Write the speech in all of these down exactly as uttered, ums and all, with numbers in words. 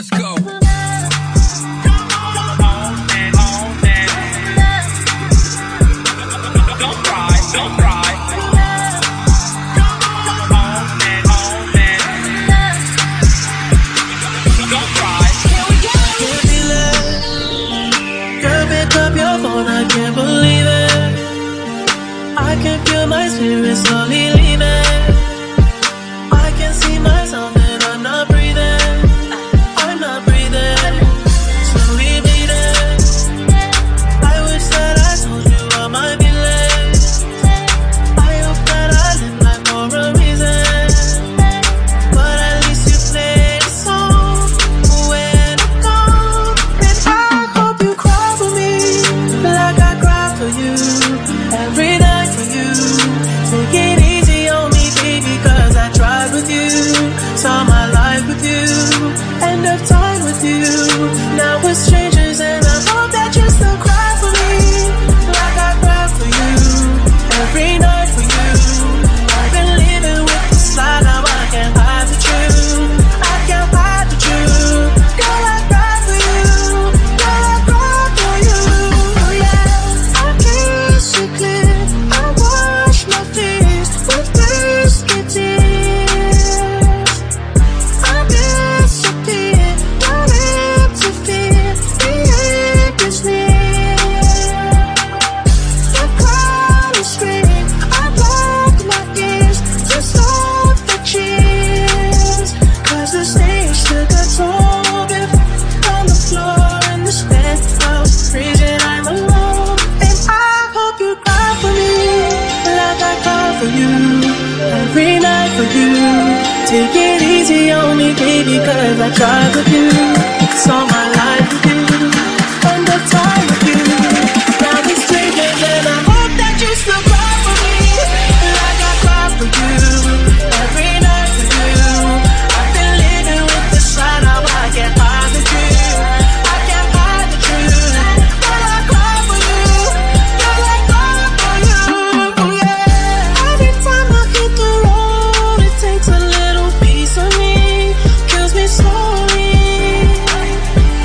Let's go. Don't cry, don't cry. Don't cry. Here we go. Can't feel it. Girl, pick up your phone, I can't believe it. I can feel my spirit slowly leaving. I can see myself and I'm not breathing. I'm not breathing. Slowly bleeding. I wish that I told you all my feelings. I hope that I live life for a reason. But at least you played a song when I'm gone. And I hope you cry for me like I cry for you every night for you. Take it easy on me, baby, cause I tried with you. Saw my life with you, end of time with you. Now we're strangers and I hope that you still cry for me like I cry for you every night for you. I've been living with this lie, now I can't hide the truth. I can't hide the truth. Girl, I cry for you. Girl, I cry for you. Oh yeah, I kiss you clear. I wash my face with thirsty tears. I disappear, not to fear. The end is near. I cry and scream. I block my ears to stop the cheers. Cause the stage took a toll. On the floor in this penthouse, freezing, I'm alone. And I hope you cry for me like I cry for you every night for you. Take it easy on me, baby, cause I tried with you. Saw my life with you, end of time with you. Now we're strangers and I hope that you still cry for me like I cry for you every night for you. I've been living with this lie, now I can't hide the truth. I can't hide the truth. Girl, I cry for you. Girl, I cry for you. Oh yeah. Every time I hit the road, it takes a little piece of me, kills me slowly.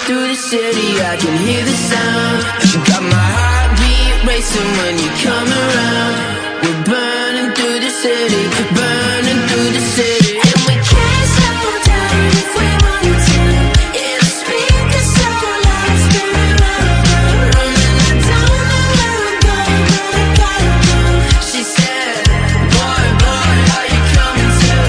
through the city, I can hear the sound. You got my heartbeat racing when you come around. We're burning through the city, burning through the city. And we can't slow down if we wanted to. Yeah, the speakers so loud, spinning round, round, round. And I don't know where I'm going, but I gotta go. She said, boy, boy, are you coming too?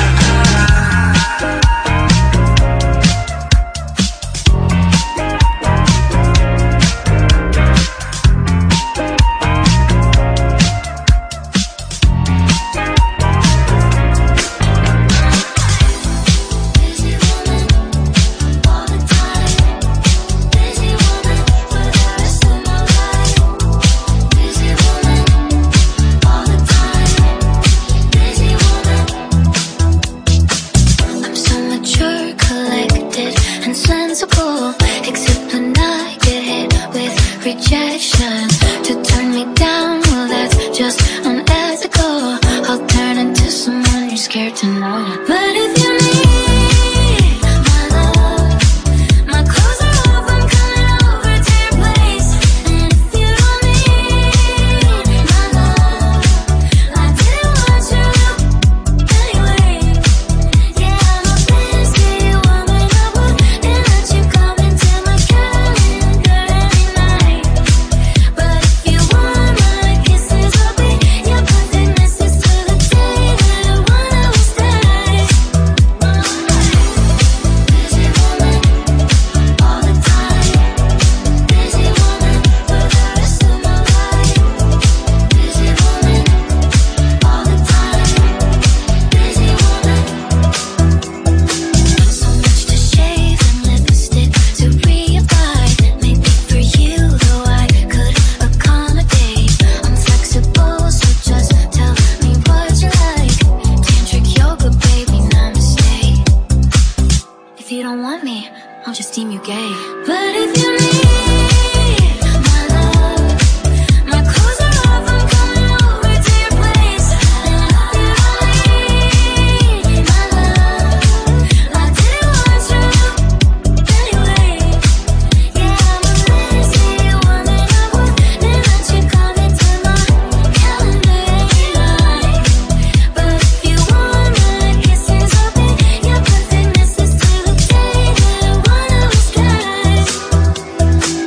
Rejection to turn me down, well that's just unethical. I'll turn into someone you're scared to know. But if you need my love, my clothes are off, I'm coming over to your place. And if you don't need my love, I didn't want you anyway. Yeah, I'm a fantasy woman, I wouldn't let you come into my calendar any night. But if you want my kisses, I'll be your perfect message to the day that I wanna was dead. Busy woman, all the time. Busy woman, for the rest of my life. Busy woman, all the time. Busy woman. So much to shave and lipstick to reapply. Maybe for you, though I could accommodate. I'm flexible, so just tell me what you like. Tantric yoga, baby, namaste. If you don't want me, I'll just deem you gay. But if you need my love, my clothes are off, I'm coming over to your place. And if you don't need my love, I didn't want you anyway. Yeah, I'm a lazy woman, I wouldn't let you come into my calendar any night. But if you want my kisses, I'll be your perfect message to the day that I wanna was dead.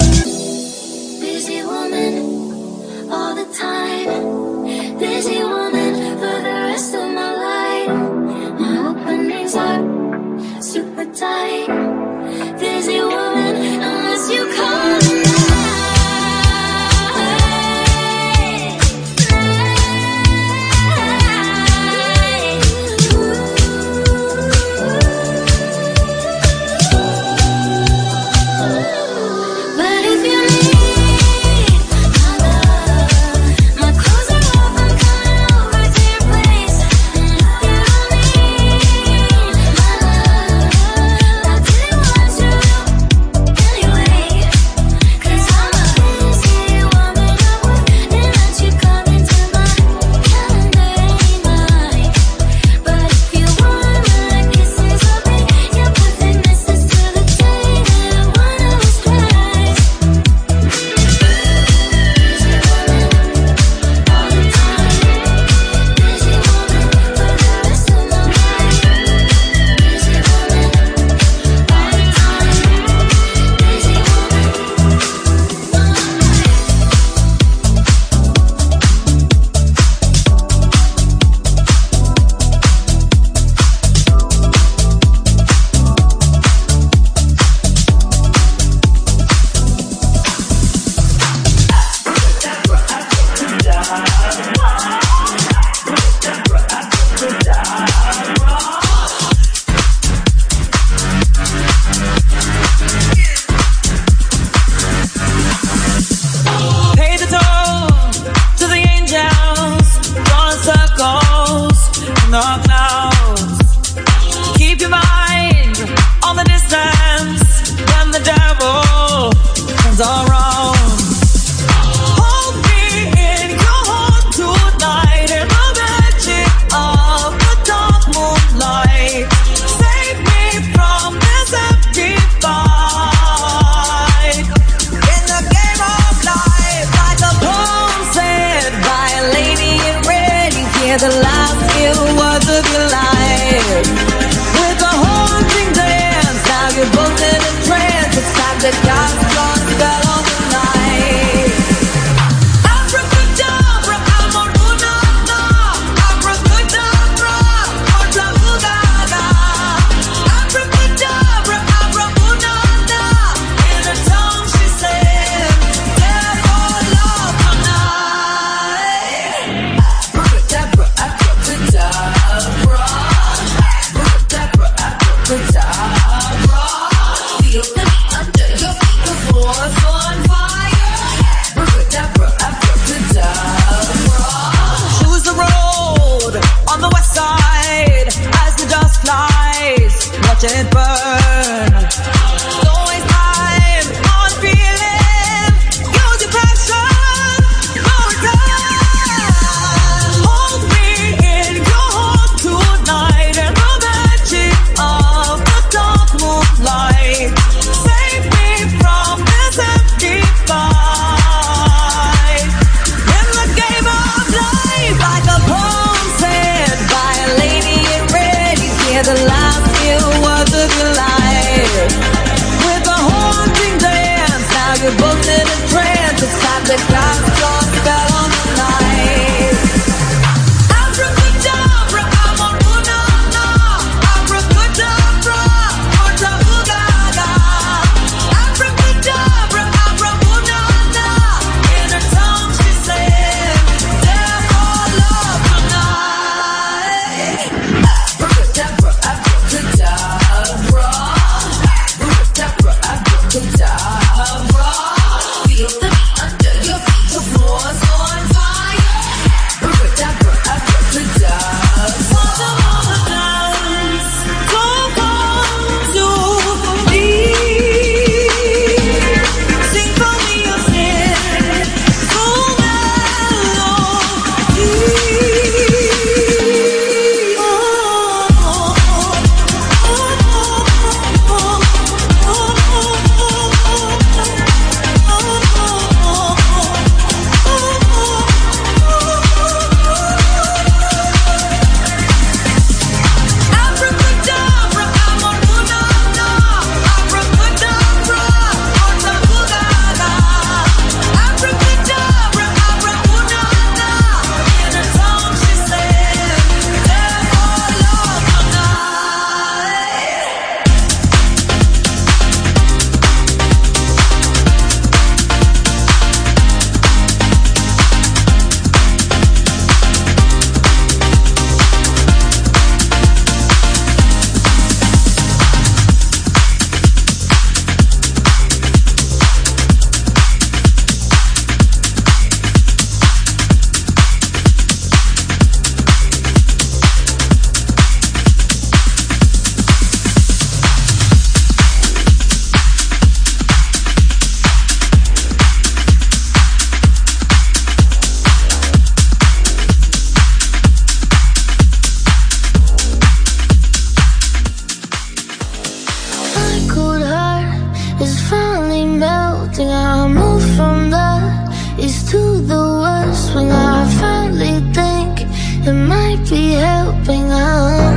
is finally melting. I moved from the east to the west when I finally think it might be helping. I,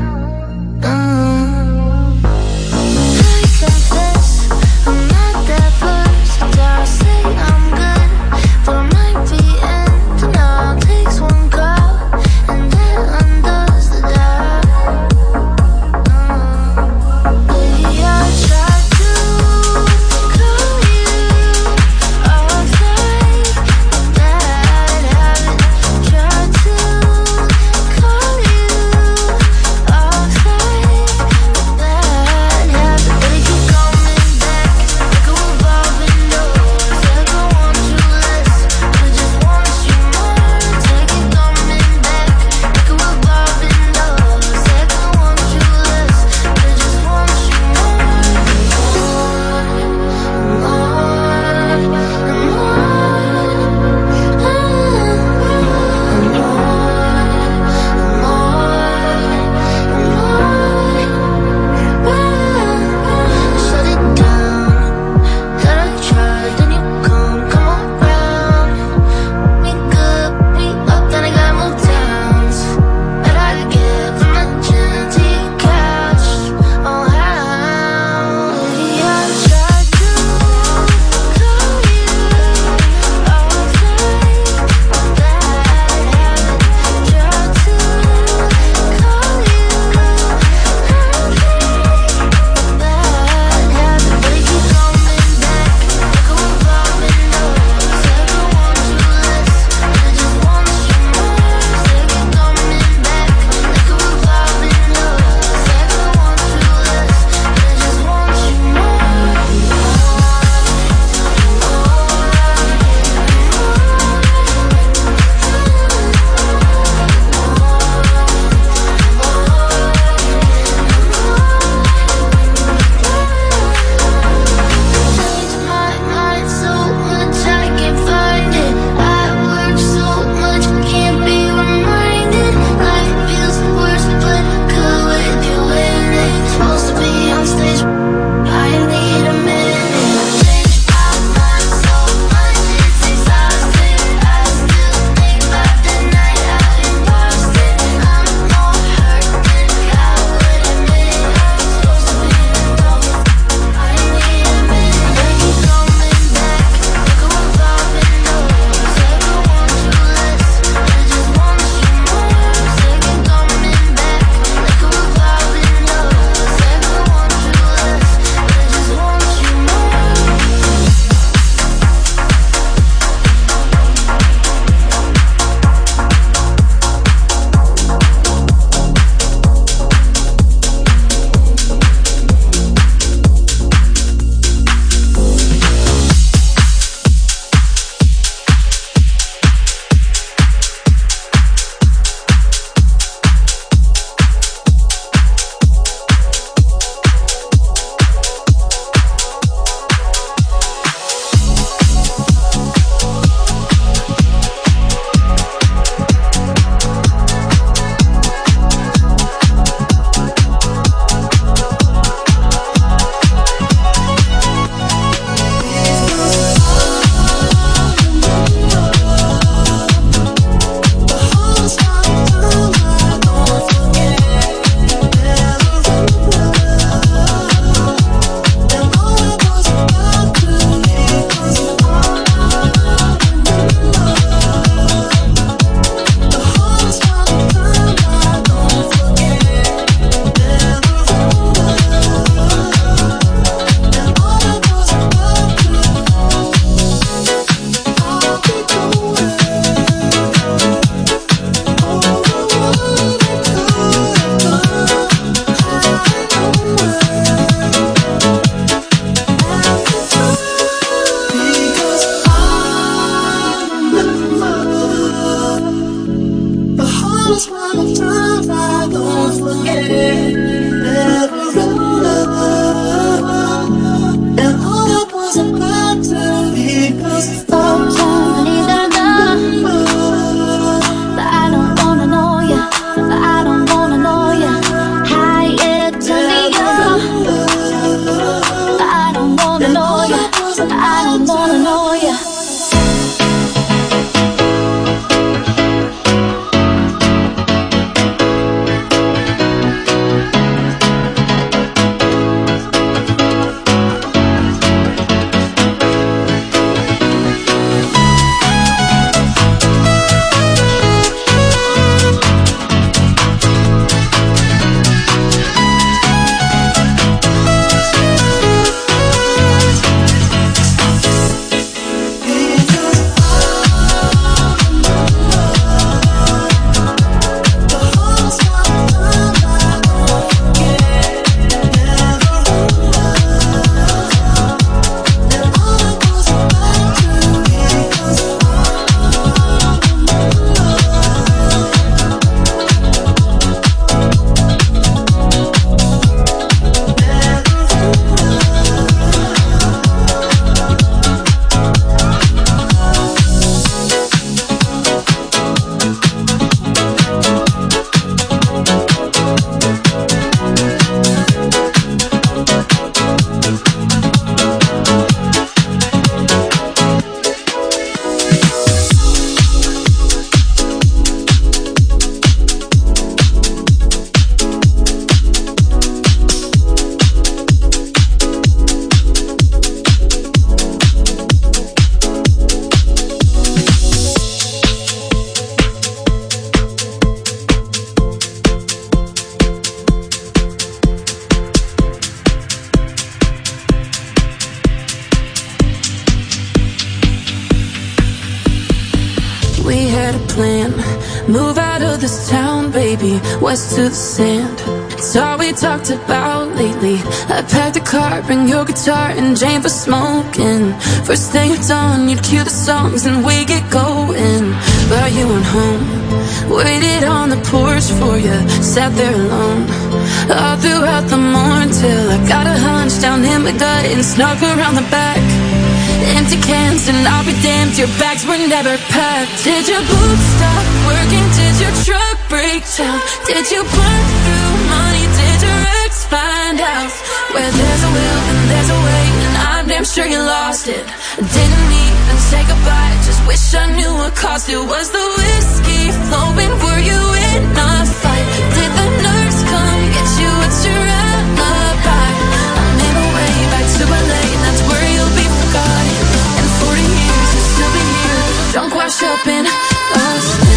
uh, I confess I'm not that person. I say I'm good, but I might be ending. All takes one call and then undoes the doubt. Uh, baby, I tried to call you off like a bad habit. Tried to call you We had a plan, move out of this town, baby, west to the sand. It's all we talked about lately. I packed a car, bring your guitar and Jane for smoking. First thing at dawn, you'd cue the songs and we get going. But you weren't home, waited on the porch for you, sat there alone all throughout the morning till I got a hunch down in my gut and snuck around the back. Empty cans and I'll be damned, your bags were never packed. Did your boots stop working? Did your truck break down? Did you burn through money? Did your ex find out? Where there's a will and there's a way, and I'm damn sure you lost it. Didn't even say goodbye, just wish I knew what caused it. Was the whiskey flowing? Were you in a fight? Did the nurse come get you? What's your alibi? I made my way back to L A, and that's where you'll be forgotten. And forty years you'll still be here, drunk, washed up in Austin.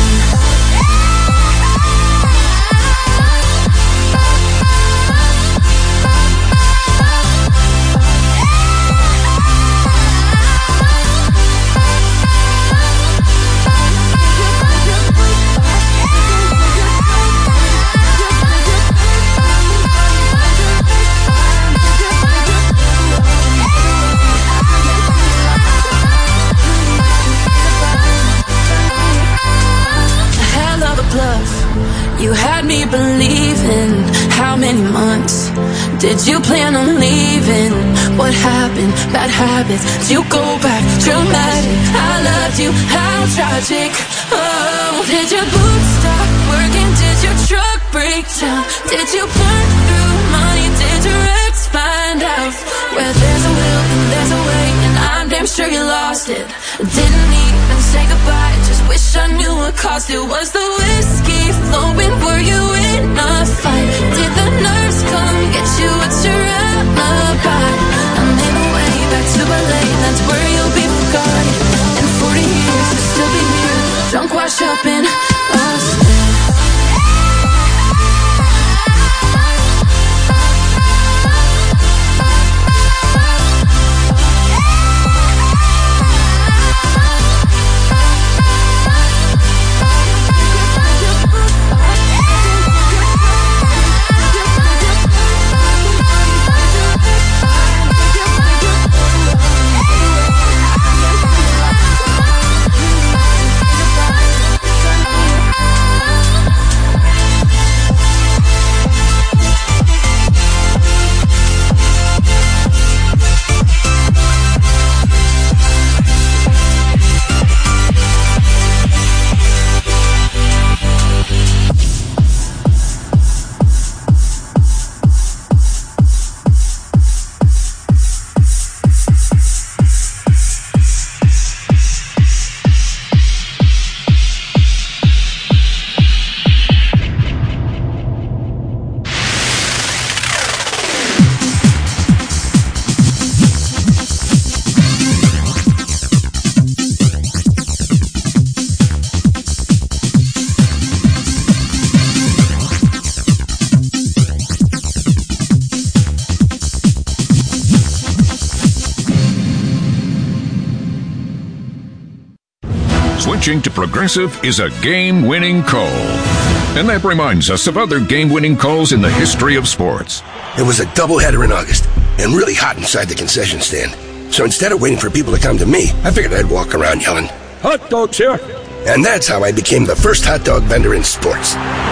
You had me believing. How many months did you plan on leaving? What happened? Bad habits. Did you go back? Dramatic. I loved you. How tragic. Oh, did your boots stop working? Did your truck break down? Did you burn through money? Did your ex find out? Where there's a will and there's a way, and I'm damn sure you lost it. Didn't even say goodbye, just wish I knew what caused it. Was the whiskey flowing? Were you in a fight? Did the nurse come get you? What's your alibi? I made my way back to L A, and that's where you'll be forgotten. In forty years you'll still be here, drunk, washed up in Austin. Switching to Progressive is a game-winning call. And that reminds us of other game-winning calls in the history of sports. It was a doubleheader in August, and really hot inside the concession stand. So instead of waiting for people to come to me, I figured I'd walk around yelling, "Hot dogs here!" And that's how I became the first hot dog vendor in sports.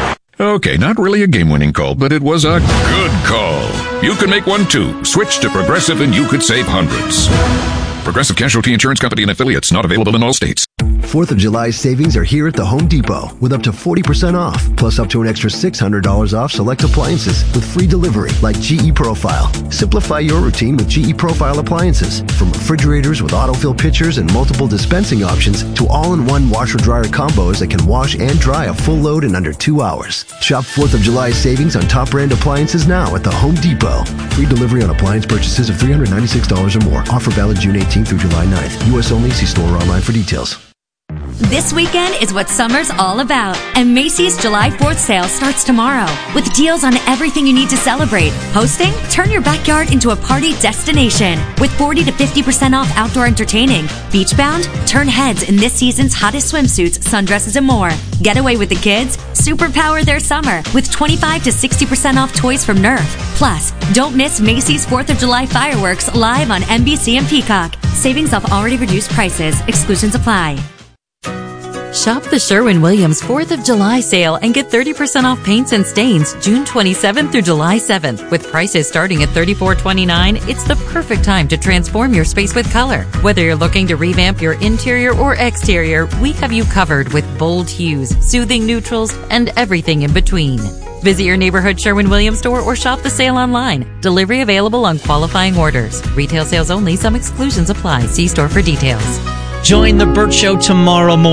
Okay, not really a game-winning call, but it was a good call. You can make one too. Switch to Progressive and you could save hundreds. Progressive Casualty Insurance Company and affiliates, not available in all states. fourth of July savings are here at the Home Depot with up to forty percent off, plus up to an extra six hundred dollars off select appliances with free delivery like G E Profile. Simplify your routine with G E Profile appliances, from refrigerators with autofill pitchers and multiple dispensing options to all-in-one washer-dryer combos that can wash and dry a full load in under two hours. Shop fourth of July savings on top brand appliances now at the Home Depot. Free delivery on appliance purchases of three hundred ninety-six dollars or more. Offer valid June eighteenth through July ninth. U S only. See store or online for details. This weekend is what summer's all about, and Macy's July fourth sale starts tomorrow with deals on everything you need to celebrate. Hosting? Turn your backyard into a party destination with forty to fifty percent off outdoor entertaining. Beachbound? Turn heads in this season's hottest swimsuits, sundresses, and more. Get away with the kids? Superpower their summer with twenty-five to sixty percent off toys from Nerf. Plus, don't miss Macy's fourth of July fireworks live on N B C and Peacock. Savings off already reduced prices. Exclusions apply. Shop the Sherwin-Williams fourth of July sale and get thirty percent off paints and stains June twenty-seventh through July seventh. With prices starting at thirty-four twenty-nine, it's the perfect time to transform your space with color. Whether you're looking to revamp your interior or exterior, we have you covered with bold hues, soothing neutrals, and everything in between. Visit your neighborhood Sherwin-Williams store or shop the sale online. Delivery available on qualifying orders. Retail sales only. Some exclusions apply. See store for details. Join the Burt Show tomorrow morning.